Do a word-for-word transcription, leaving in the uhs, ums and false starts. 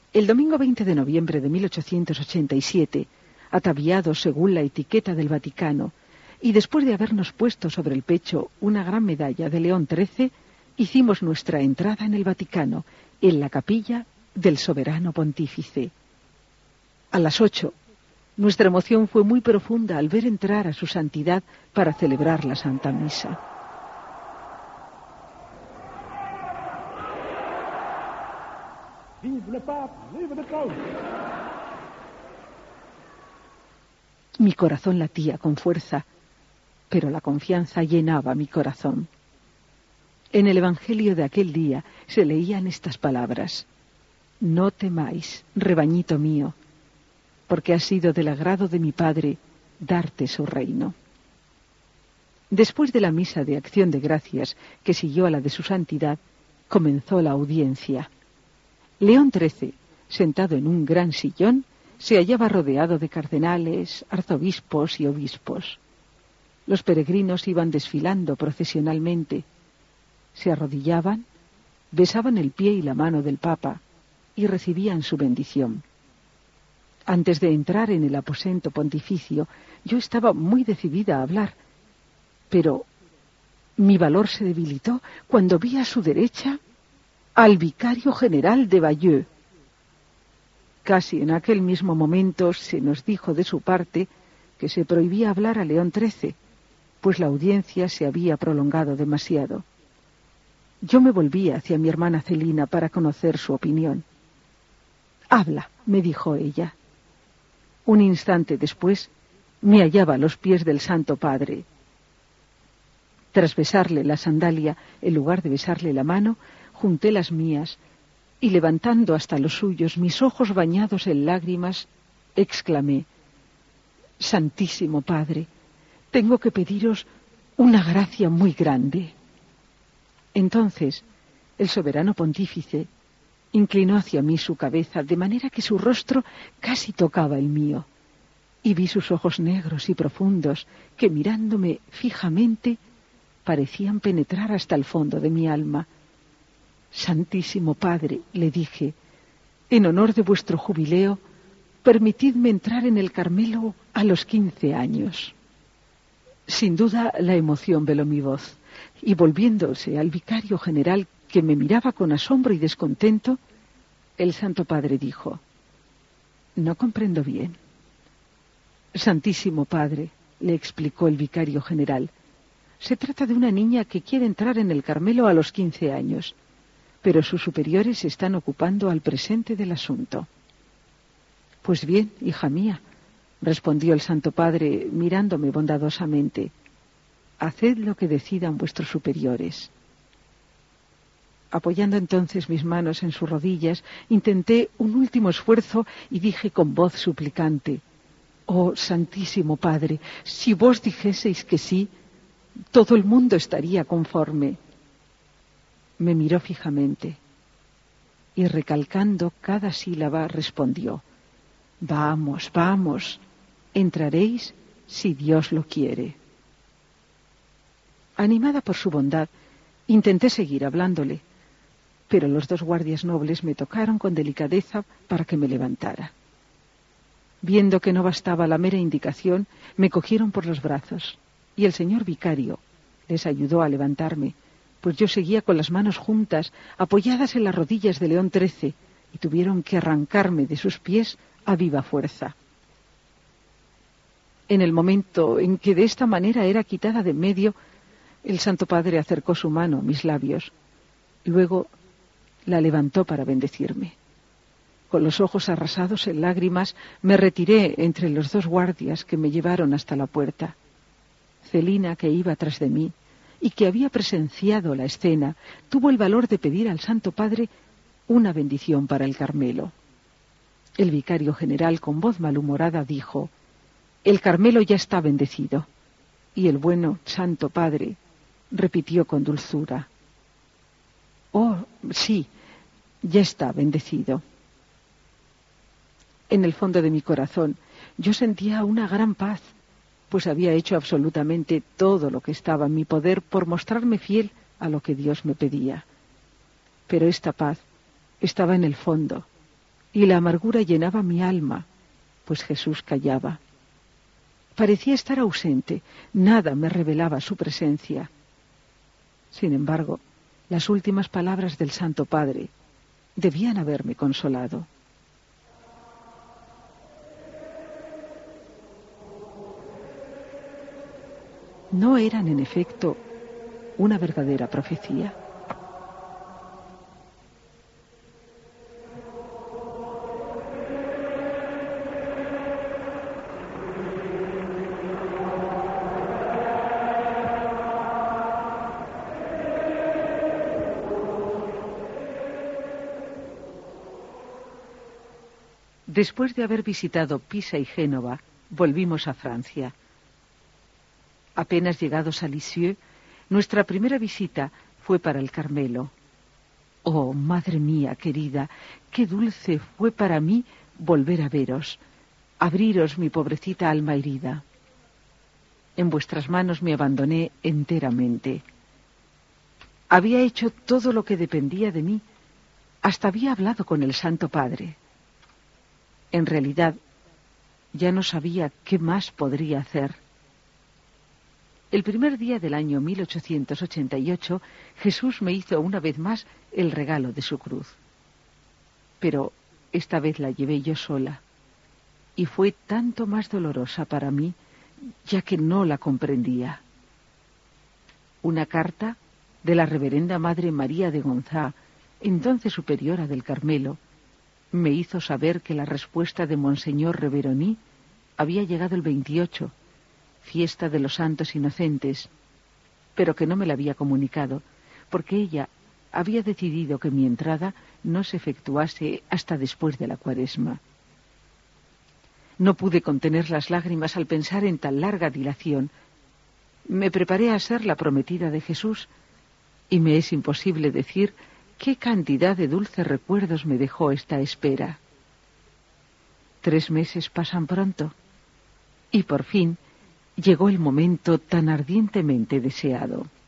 El domingo veinte de noviembre de mil ochocientos ochenta y siete, ataviados según la etiqueta del Vaticano, y después de habernos puesto sobre el pecho una gran medalla de León trece, hicimos nuestra entrada en el Vaticano, en la capilla del Soberano Pontífice. A las ocho, nuestra emoción fue muy profunda al ver entrar a su santidad para celebrar la Santa Misa. Vive le pape, vive le pape. Mi corazón latía con fuerza, pero la confianza llenaba mi corazón. En el Evangelio de aquel día se leían estas palabras: no temáis, rebañito mío, porque ha sido del agrado de mi Padre darte su reino. Después de la misa de acción de gracias, que siguió a la de su santidad, comenzó la audiencia. León trece, sentado en un gran sillón, se hallaba rodeado de cardenales, arzobispos y obispos. Los peregrinos iban desfilando procesionalmente. Se arrodillaban, besaban el pie y la mano del Papa y recibían su bendición. Antes de entrar en el aposento pontificio, yo estaba muy decidida a hablar, pero mi valor se debilitó cuando vi a su derecha al vicario general de Bayeux. Casi en aquel mismo momento se nos dijo de su parte que se prohibía hablar a León trece, pues la audiencia se había prolongado demasiado. Yo me volví hacia mi hermana Celina para conocer su opinión. «Habla», me dijo ella. Un instante después me hallaba a los pies del Santo Padre. Tras besarle la sandalia, en lugar de besarle la mano, junté las mías y, levantando hasta los suyos mis ojos bañados en lágrimas, exclamé: «Santísimo Padre, tengo que pediros una gracia muy grande». Entonces el soberano pontífice inclinó hacia mí su cabeza, de manera que su rostro casi tocaba el mío, y vi sus ojos negros y profundos, que mirándome fijamente parecían penetrar hasta el fondo de mi alma. «Santísimo Padre», le dije, «en honor de vuestro jubileo, permitidme entrar en el Carmelo a los quince años». Sin duda la emoción veló mi voz, y volviéndose al vicario general, que me miraba con asombro y descontento, el Santo Padre dijo: «No comprendo bien». «Santísimo Padre», le explicó el vicario general, «se trata de una niña que quiere entrar en el Carmelo a los quince años, pero sus superiores se están ocupando al presente del asunto». «Pues bien, hija mía», respondió el Santo Padre mirándome bondadosamente, «haced lo que decidan vuestros superiores». Apoyando entonces mis manos en sus rodillas, intenté un último esfuerzo y dije con voz suplicante: «Oh, Santísimo Padre, si vos dijeseis que sí, todo el mundo estaría conforme». Me miró fijamente y, recalcando cada sílaba, respondió: «Vamos, vamos, entraréis si Dios lo quiere». Animada por su bondad, intenté seguir hablándole, pero los dos guardias nobles me tocaron con delicadeza para que me levantara. Viendo que no bastaba la mera indicación, me cogieron por los brazos, y el señor vicario les ayudó a levantarme, pues yo seguía con las manos juntas, apoyadas en las rodillas de León trece, y tuvieron que arrancarme de sus pies a viva fuerza. En el momento en que de esta manera era quitada de en medio, el Santo Padre acercó su mano a mis labios. Luego la levantó para bendecirme. Con los ojos arrasados en lágrimas, me retiré entre los dos guardias que me llevaron hasta la puerta. Celina, que iba tras de mí y que había presenciado la escena, tuvo el valor de pedir al Santo Padre una bendición para el Carmelo. El vicario general, con voz malhumorada, dijo: «El Carmelo ya está bendecido». Y el bueno Santo Padre repitió con dulzura: «Oh, sí, ya está bendecido». En el fondo de mi corazón yo sentía una gran paz, pues había hecho absolutamente todo lo que estaba en mi poder por mostrarme fiel a lo que Dios me pedía. Pero esta paz estaba en el fondo, y la amargura llenaba mi alma, pues Jesús callaba. Parecía estar ausente, nada me revelaba su presencia. Sin embargo, las últimas palabras del Santo Padre debían haberme consolado. ¿No eran, en efecto, una verdadera profecía? Después de haber visitado Pisa y Génova, volvimos a Francia. Apenas llegados a Lisieux, nuestra primera visita fue para el Carmelo. Oh, madre mía querida, qué dulce fue para mí volver a veros, abriros mi pobrecita alma herida. En vuestras manos me abandoné enteramente. Había hecho todo lo que dependía de mí, hasta había hablado con el Santo Padre. En realidad, ya no sabía qué más podría hacer. El primer día del año mil ochocientos ochenta y ocho, Jesús me hizo una vez más el regalo de su cruz. Pero esta vez la llevé yo sola, y fue tanto más dolorosa para mí, ya que no la comprendía. Una carta de la reverenda Madre María de Gonzá, entonces superiora del Carmelo, me hizo saber que la respuesta de Monseñor Reveroni había llegado el veintiocho, fiesta de los santos inocentes, pero que no me la había comunicado, porque ella había decidido que mi entrada no se efectuase hasta después de la Cuaresma. No pude contener las lágrimas al pensar en tan larga dilación. Me preparé a ser la prometida de Jesús, y me es imposible decir qué cantidad de dulces recuerdos me dejó esta espera. Tres meses pasan pronto, y por fin llegó el momento tan ardientemente deseado.